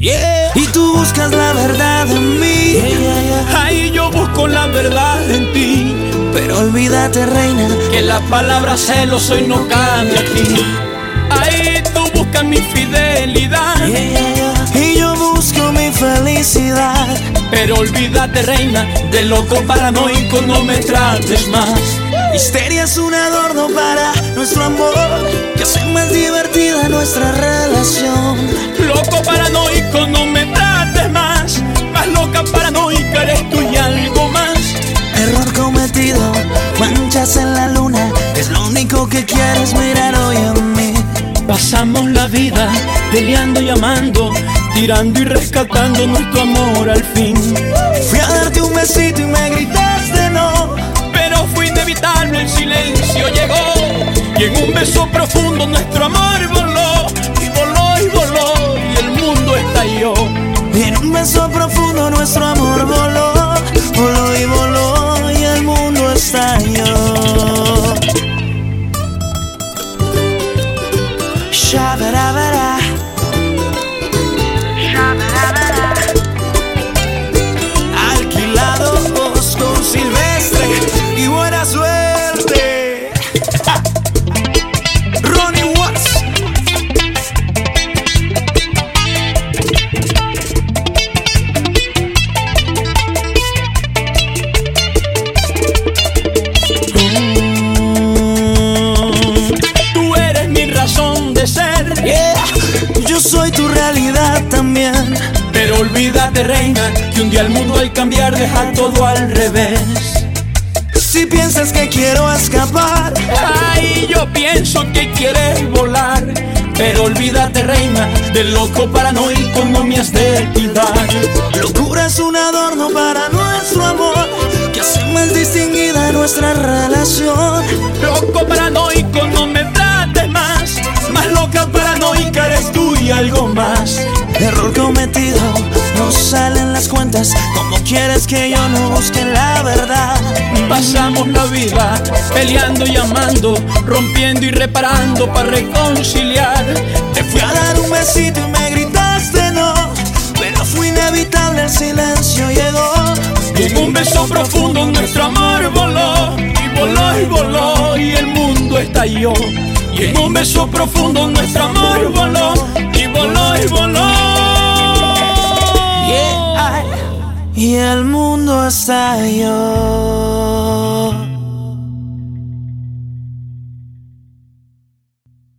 Yeah. Y tú buscas la verdad en mí, Ay, yo busco la verdad en ti. pero olvídate, reina, Que la palabra celos hoy no cambia aquí. Ay, tú buscas mi fidelidad. y yo busco mi felicidad. Pero olvídate, reina, de loco paranoico no me trates más. Histeria es un adorno para nuestro amor, que hace más divertida nuestra relación. Loco paranoico no me trates más. Más loca paranoica eres tú y algo más. Error cometido, manchas en la luna, es lo único que quieres mirar hoy en mí. Pasamos la vida peleando y amando, tirando y rescatando nuestro amor al fin. Fui a darte un besito y me gritaste no, Pero fue inevitable, el silencio llegó. Y en un beso profundo nuestro amor voló. Y voló y voló y el mundo estalló. y en un beso profundo nuestro amor voló, voló y voló y el mundo estalló. Shabarabara, shabarabara. Alquilados con Silvestre y buena suerte. Ronnie Watts. Tú eres mi razón de ser. Yo soy tu realidad también. Pero olvídate, reina, que un día el mundo al cambiar deja todo al revés. Si piensas que quiero escapar, Ay, yo pienso que quieres volar. Pero olvídate, reina, del loco paranoico no me has de cuidar. locura es un adorno para nuestro amor, que hace más distinguida nuestra relación. Loco paranoico no me trates más. Más loca paranoica eres tú y algo más. Error cometido, no salen las cuentas. ¿Cómo quieres que yo no busque la verdad? Pasamos la vida peleando y amando, rompiendo y reparando para reconciliar. Te fui a dar un besito y me gritaste no, pero fue inevitable, el silencio llegó. Y en un beso profundo nuestro amor voló. Y voló y voló y el mundo estalló. Y en un beso profundo nuestro amor voló. Y voló y voló. Y el mundo estalló.